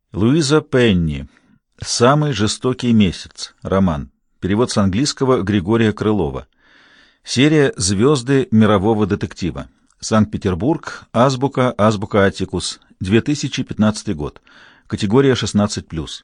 Луиза Пенни. «Самый жестокий месяц». Роман. Перевод с английского Григория Крылова. Серия «Звезды мирового детектива». Санкт-Петербург. Азбука. Азбука Аттикус. 2015 год. Категория 16+.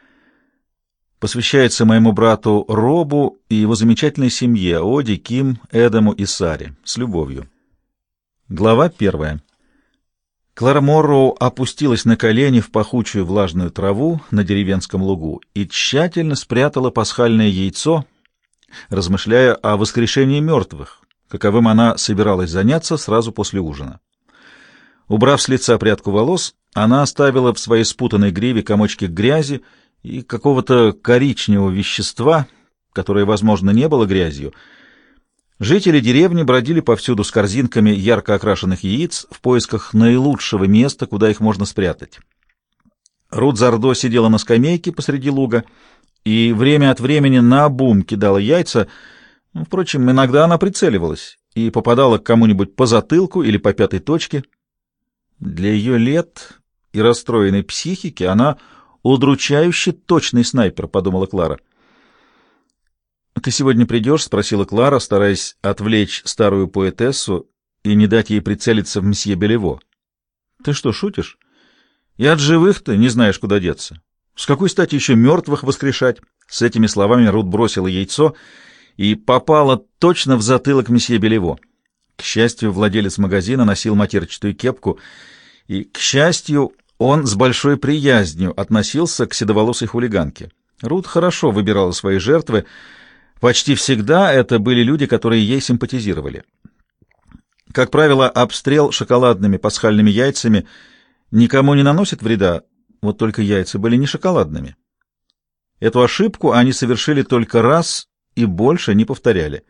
Посвящается моему брату Робу и его замечательной семье Оди, Ким, Эдаму и Саре. С любовью. Глава 1. Клара Морроу опустилась на колени в пахучую влажную траву на деревенском лугу и тщательно спрятала пасхальное яйцо, размышляя о воскрешении мертвых, каковым она собиралась заняться сразу после ужина. Убрав с лица прядку волос, она оставила в своей спутанной гриве комочки грязи и какого-то коричневого вещества, которое, возможно, не было грязью. Жители деревни бродили повсюду с корзинками ярко окрашенных яиц в поисках наилучшего места, куда их можно спрятать. Рут Зардо сидела на скамейке посреди луга и время от времени наобум кидала яйца. Впрочем, иногда она прицеливалась и попадала к кому-нибудь по затылку или по пятой точке. Для ее лет и расстроенной психики она удручающе точный снайпер, подумала Клара. «Ты сегодня придешь?» — спросила Клара, стараясь отвлечь старую поэтессу и не дать ей прицелиться в мсье Белево. «Ты что, шутишь? И от живых-то не знаешь, куда деться. С какой стати еще мертвых воскрешать?» С этими словами Рут бросила яйцо и попала точно в затылок мсье Белево. К счастью, владелец магазина носил матерчатую кепку, и, к счастью, он с большой приязнью относился к седоволосой хулиганке. Рут хорошо выбирала свои жертвы. Почти всегда это были люди, которые ей симпатизировали. Как правило, обстрел шоколадными пасхальными яйцами никому не наносит вреда, вот только яйца были не шоколадными. Эту ошибку они совершили только раз и больше не повторяли.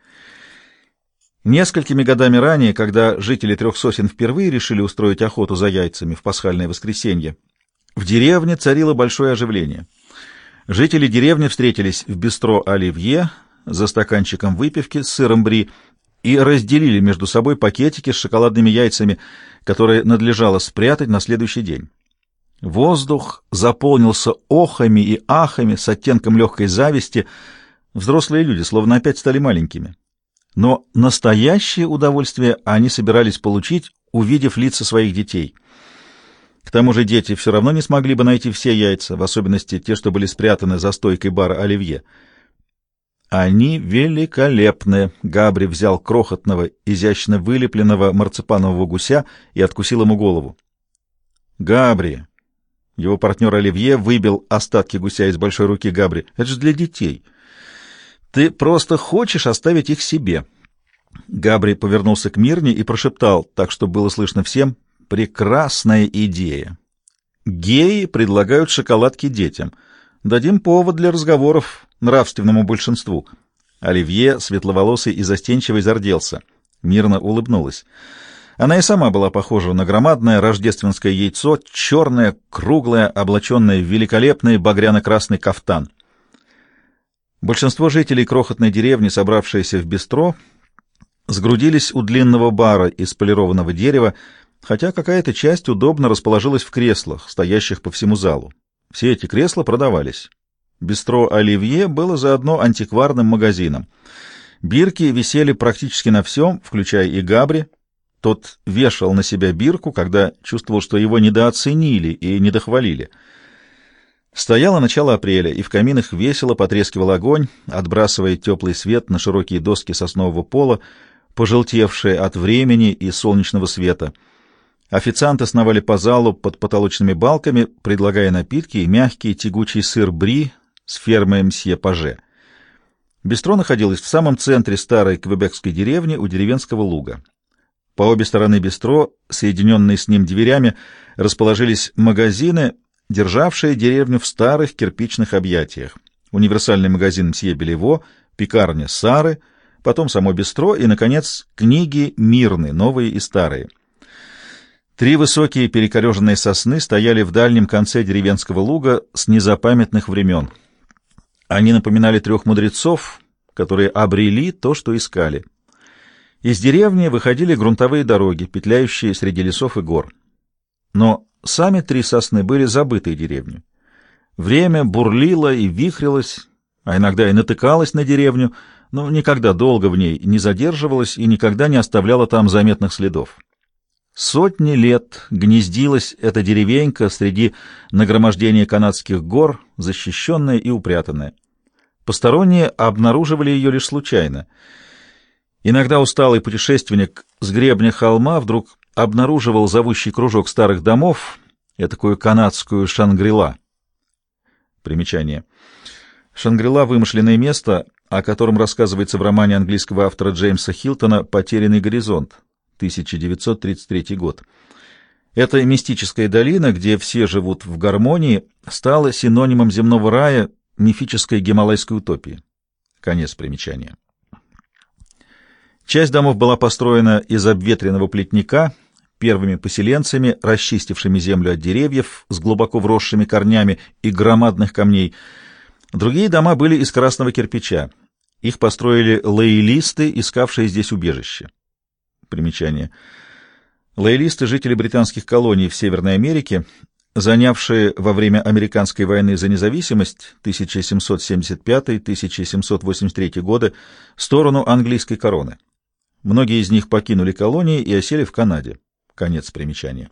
Несколькими годами ранее, когда жители Трех Сосен впервые решили устроить охоту за яйцами в пасхальное воскресенье, в деревне царило большое оживление. Жители деревни встретились в бистро «Оливье» за стаканчиком выпивки с сыром бри и разделили между собой пакетики с шоколадными яйцами, которые надлежало спрятать на следующий день. Воздух заполнился охами и ахами с оттенком легкой зависти. Взрослые люди словно опять стали маленькими. Но настоящее удовольствие они собирались получить, увидев лица своих детей. К тому же дети все равно не смогли бы найти все яйца, в особенности те, что были спрятаны за стойкой бара «Оливье». «Они великолепны!» Габри взял крохотного, изящно вылепленного марципанового гуся и откусил ему голову. «Габри!» Его партнер Оливье выбил остатки гуся из большой руки Габри. «Это же для детей! Ты просто хочешь оставить их себе!» Габри повернулся к Мирне и прошептал, так что было слышно всем: «Прекрасная идея! Геи предлагают шоколадки детям. Дадим повод для разговоров нравственному большинству». Оливье, светловолосый и застенчивый, зарделся. Мирна улыбнулась. Она и сама была похожа на громадное рождественское яйцо, черное, круглое, облаченное в великолепный багряно-красный кафтан. Большинство жителей крохотной деревни, собравшиеся в бистро, сгрудились у длинного бара из полированного дерева, хотя какая-то часть удобно расположилась в креслах, стоящих по всему залу. Все эти кресла продавались. Бистро «Оливье» было заодно антикварным магазином. Бирки висели практически на всем, включая и Габри. Тот вешал на себя бирку, когда чувствовал, что его недооценили и недохвалили. Стояло начало апреля, и в каминах весело потрескивал огонь, отбрасывая теплый свет на широкие доски соснового пола, пожелтевшие от времени и солнечного света. Официанты сновали по залу под потолочными балками, предлагая напитки и мягкий тягучий сыр бри с фермы мсье Паже. Бистро находилось в самом центре старой квебекской деревни у деревенского луга. По обе стороны бистро, соединенные с ним дверями, расположились магазины, державшие деревню в старых кирпичных объятиях. Универсальный магазин мсье Белево, пекарня Сары, потом само бистро и, наконец, книги Мирны, новые и старые. Три высокие перекореженные сосны стояли в дальнем конце деревенского луга с незапамятных времен. Они напоминали трех мудрецов, которые обрели то, что искали. Из деревни выходили грунтовые дороги, петляющие среди лесов и гор. Но сами три сосны были забытой деревней. Время бурлило и вихрилось, а иногда и натыкалось на деревню, но никогда долго в ней не задерживалось и никогда не оставляло там заметных следов. Сотни лет гнездилась эта деревенька среди нагромождения канадских гор, защищенная и упрятанная. Посторонние обнаруживали ее лишь случайно. Иногда усталый путешественник с гребня холма вдруг обнаруживал зовущий кружок старых домов, этакую канадскую Шангри-Ла. Примечание. Шангри-Ла — вымышленное место, о котором рассказывается в романе английского автора Джеймса Хилтона «Потерянный горизонт», 1933 год. Эта мистическая долина, где все живут в гармонии, стала синонимом земного рая, мифической гималайской утопии. Конец примечания. Часть домов была построена из обветренного плетника, первыми поселенцами, расчистившими землю от деревьев с глубоко вросшими корнями и громадных камней. Другие дома были из красного кирпича. Их построили лоялисты, искавшие здесь убежище. Примечание. Лоялисты — жители британских колоний в Северной Америке, занявшие во время Американской войны за независимость 1775-1783 годы сторону английской короны. Многие из них покинули колонии и осели в Канаде. Конец примечания.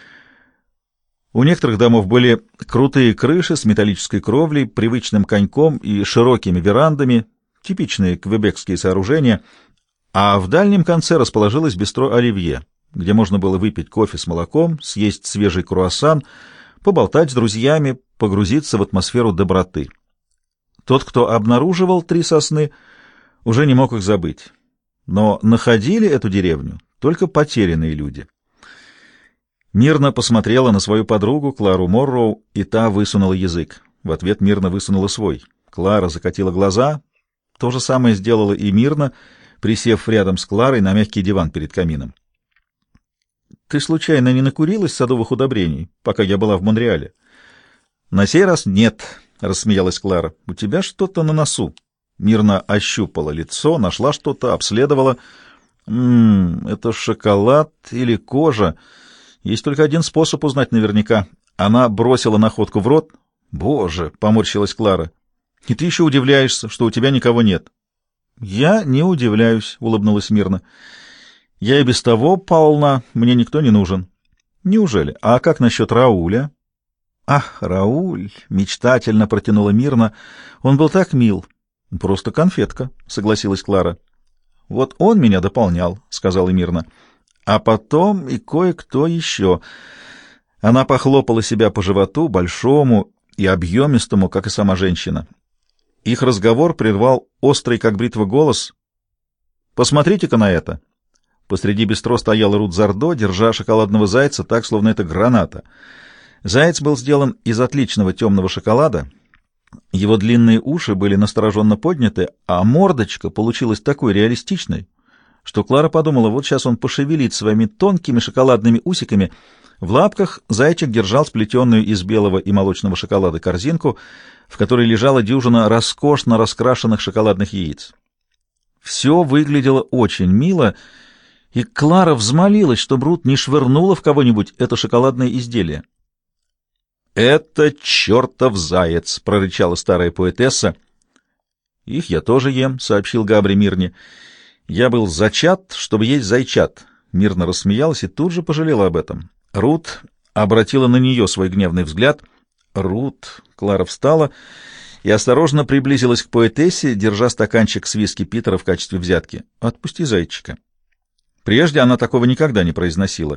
У некоторых домов были крутые крыши с металлической кровлей, привычным коньком и широкими верандами, типичные квебекские сооружения, а в дальнем конце расположилось бистро «Оливье», где можно было выпить кофе с молоком, съесть свежий круассан, поболтать с друзьями, погрузиться в атмосферу доброты. Тот, кто обнаруживал три сосны, уже не мог их забыть. Но находили эту деревню только потерянные люди. Мирна посмотрела на свою подругу Клару Морроу, и та высунула язык. В ответ Мирна высунула свой. Клара закатила глаза. То же самое сделала и Мирна, присев рядом с Кларой на мягкий диван перед камином. «Ты случайно не накурилась садовых удобрений, пока я была в Монреале?» «На сей раз нет», — рассмеялась Клара. «У тебя что-то на носу». Мирна ощупала лицо, нашла что-то, обследовала. Это шоколад или кожа? Есть только один способ узнать наверняка». Она бросила находку в рот. «Боже!» — поморщилась Клара. «И ты еще удивляешься, что у тебя никого нет». «Я не удивляюсь», — улыбнулась Мирна. «Я и без того полна, мне никто не нужен». «Неужели? А как насчет Рауля?» «Ах, Рауль!» — мечтательно протянула Мирна. «Он был так мил». «Просто конфетка», — согласилась Клара. «Вот он меня дополнял», — сказала Мирна. «А потом и кое-кто еще». Она похлопала себя по животу, большому и объемистому, как и сама женщина. Их разговор прервал острый, как бритва, голос. «Посмотрите-ка на это!» Посреди бистро стояла Рут Зардо, держа шоколадного зайца так, словно это граната. Заяц был сделан из отличного темного шоколада. Его длинные уши были настороженно подняты, а мордочка получилась такой реалистичной, что Клара подумала, вот сейчас он пошевелит своими тонкими шоколадными усиками. В лапках зайчик держал сплетенную из белого и молочного шоколада корзинку, в которой лежала дюжина роскошно раскрашенных шоколадных яиц. Все выглядело очень мило, и Клара взмолилась, чтобы Рут не швырнула в кого-нибудь это шоколадное изделие. «Это чертов заяц!» — прорычала старая поэтесса. «Их я тоже ем», — сообщил Габри Мирне. «Я был зачат, чтобы есть зайчат». Мирна рассмеялась и тут же пожалела об этом. Рут обратила на нее свой гневный взгляд. «Рут!» — Клара встала и осторожно приблизилась к поэтессе, держа стаканчик с виски Питера в качестве взятки. «Отпусти зайчика». Прежде она такого никогда не произносила.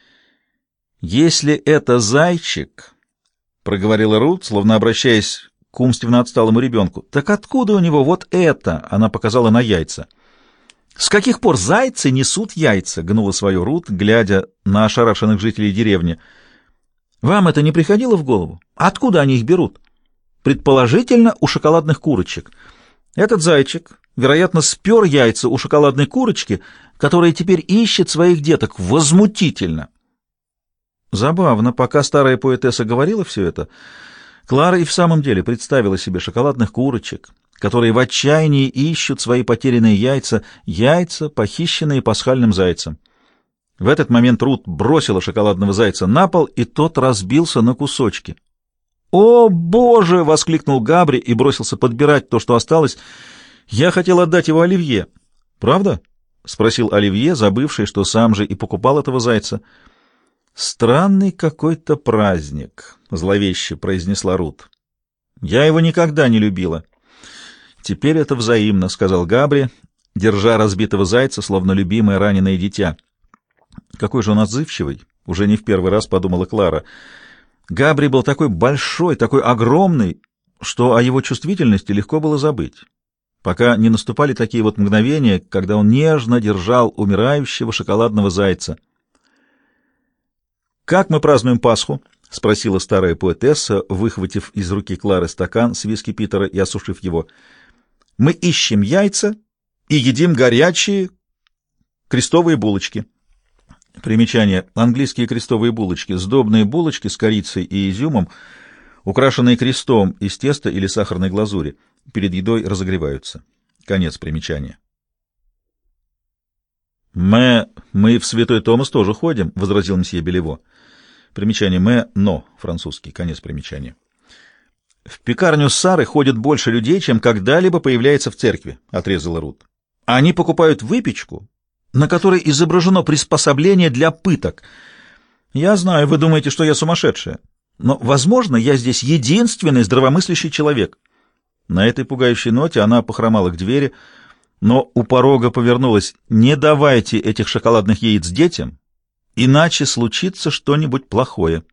«Если это зайчик...» — проговорила Рут, словно обращаясь к умственно отсталому ребенку. «Так откуда у него вот это?» — она показала на яйца. «С каких пор зайцы несут яйца?» — гнула свою Рут, глядя на ошарашенных жителей деревни. «Вам это не приходило в голову? Откуда они их берут?» «Предположительно, у шоколадных курочек. Этот зайчик, вероятно, спер яйца у шоколадной курочки, которая теперь ищет своих деток. Возмутительно!» Забавно, пока старая поэтесса говорила все это, Клара и в самом деле представила себе шоколадных курочек, которые в отчаянии ищут свои потерянные яйца, яйца, похищенные пасхальным зайцем. В этот момент Рут бросила шоколадного зайца на пол, и тот разбился на кусочки. «О, Боже!» — воскликнул Габри и бросился подбирать то, что осталось. «Я хотел отдать его Оливье». «Правда?» — спросил Оливье, забывший, что сам же и покупал этого зайца. «Странный какой-то праздник», — зловеще произнесла Рут. «Я его никогда не любила». «Теперь это взаимно», — сказал Габри, держа разбитого зайца, словно любимое раненое дитя. «Какой же он отзывчивый!» — уже не в первый раз подумала Клара. Габри был такой большой, такой огромный, что о его чувствительности легко было забыть, пока не наступали такие вот мгновения, когда он нежно держал умирающего шоколадного зайца. «Как мы празднуем Пасху?» — спросила старая поэтесса, выхватив из руки Клары стакан с виски Питера и осушив его. «Мы ищем яйца и едим горячие крестовые булочки». Примечание. Английские крестовые булочки. Сдобные булочки с корицей и изюмом, украшенные крестом из теста или сахарной глазури. Перед едой разогреваются. Конец примечания. «Мы в Святой Томас тоже ходим», — возразил мсье Белево. Примечание «но» французский. Конец примечания. «В пекарню Сары ходит больше людей, чем когда-либо появляется в церкви», — отрезала Рут. «Они покупают выпечку, на которой изображено приспособление для пыток. Я знаю, вы думаете, что я сумасшедшая, но, возможно, я здесь единственный здравомыслящий человек». На этой пугающей ноте она похромала к двери, но у порога повернулась: «Не давайте этих шоколадных яиц детям, иначе случится что-нибудь плохое».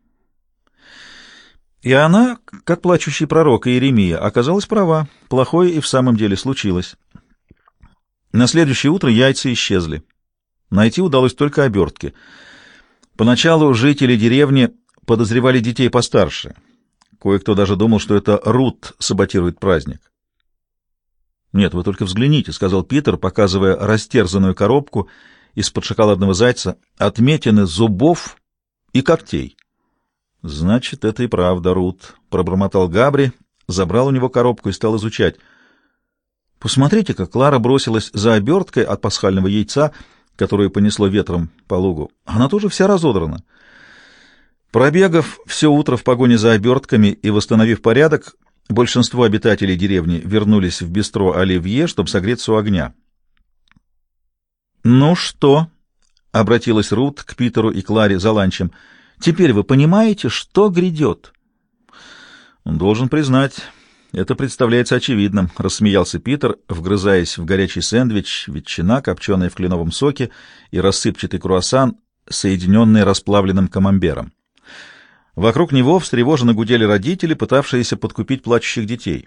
И она, как плачущий пророк Иеремия, оказалась права. Плохое и в самом деле случилось. На следующее утро яйца исчезли. Найти удалось только обертки. Поначалу жители деревни подозревали детей постарше. Кое-кто даже думал, что это Рут саботирует праздник. «Нет, вы только взгляните», — сказал Питер, показывая растерзанную коробку из-под шоколадного зайца, отметины зубов и когтей. «Значит, это и правда, Рут», — пробормотал Габри, забрал у него коробку и стал изучать. «Посмотрите-ка», Клара бросилась за оберткой от пасхального яйца, которую понесло ветром по лугу. Она тоже вся разодрана. Пробегав все утро в погоне за обертками и восстановив порядок, большинство обитателей деревни вернулись в бистро Оливье, чтобы согреться у огня. «Ну что?» — обратилась Рут к Питеру и Кларе за ланчем. «Теперь вы понимаете, что грядет?» «Он должен признать, это представляется очевидным», — рассмеялся Питер, вгрызаясь в горячий сэндвич, ветчина, копченая в кленовом соке, и рассыпчатый круассан, соединенный расплавленным камамбером. Вокруг него встревоженно гудели родители, пытавшиеся подкупить плачущих детей.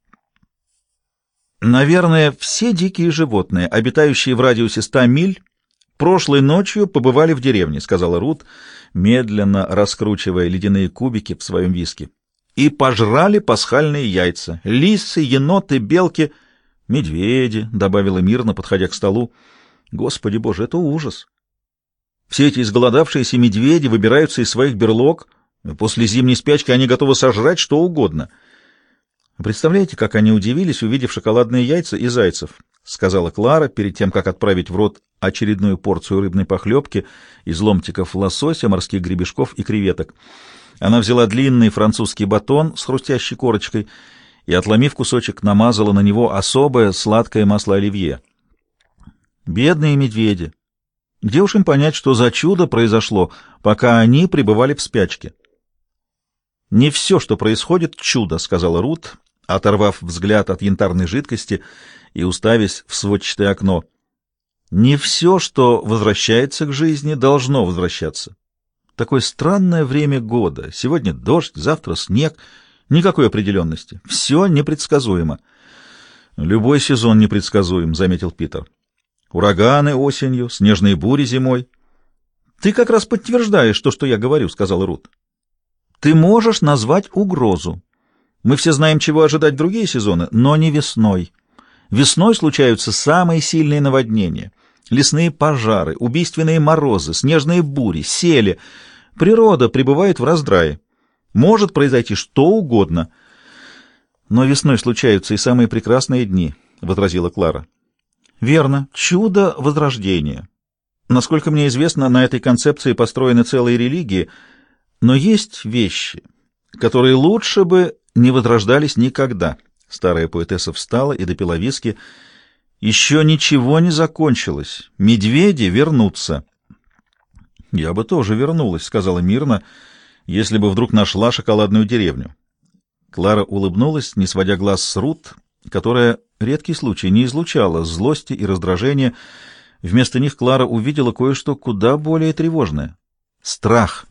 «Наверное, все дикие животные, обитающие в радиусе 100 миль, прошлой ночью побывали в деревне», — сказала Рут, медленно раскручивая ледяные кубики в своем виске, «и пожрали пасхальные яйца. Лисы, еноты, белки, медведи», — добавила мирно, подходя к столу. «Господи Боже, это ужас! Все эти изголодавшиеся медведи выбираются из своих берлог. После зимней спячки они готовы сожрать что угодно». «Представляете, как они удивились, увидев шоколадные яйца и зайцев», — сказала Клара, перед тем, как отправить в рот очередную порцию рыбной похлебки из ломтиков лосося, морских гребешков и креветок. Она взяла длинный французский батон с хрустящей корочкой и, отломив кусочек, намазала на него особое сладкое масло оливье. «Бедные медведи! Где уж им понять, что за чудо произошло, пока они пребывали в спячке?» «Не все, что происходит, чудо», — сказала Рут, оторвав взгляд от янтарной жидкости и уставясь в сводчатое окно. «Не все, что возвращается к жизни, должно возвращаться. Такое странное время года. Сегодня дождь, завтра снег. Никакой определенности. Все непредсказуемо». «Любой сезон непредсказуем», — заметил Питер. «Ураганы осенью, снежные бури зимой». «Ты как раз подтверждаешь то, что я говорю», — сказала Рут. «Ты можешь назвать угрозу. Мы все знаем, чего ожидать в другие сезоны, но не весной. Весной случаются самые сильные наводнения, лесные пожары, убийственные морозы, снежные бури, сели. Природа пребывает в раздрае. Может произойти что угодно. Но весной случаются и самые прекрасные дни», — возразила Клара. «Верно, чудо возрождения. Насколько мне известно, на этой концепции построены целые религии, но есть вещи, которые лучше бы не возрождались никогда. Старая поэтесса встала и допила виски. Еще ничего не закончилось. Медведи вернутся. Я бы тоже вернулась, сказала мирно, если бы вдруг нашла шоколадную деревню. Клара улыбнулась, не сводя глаз с Рут, которая, редкий случай, не излучала злости и раздражения. Вместо них Клара увидела кое-что куда более тревожное — страх.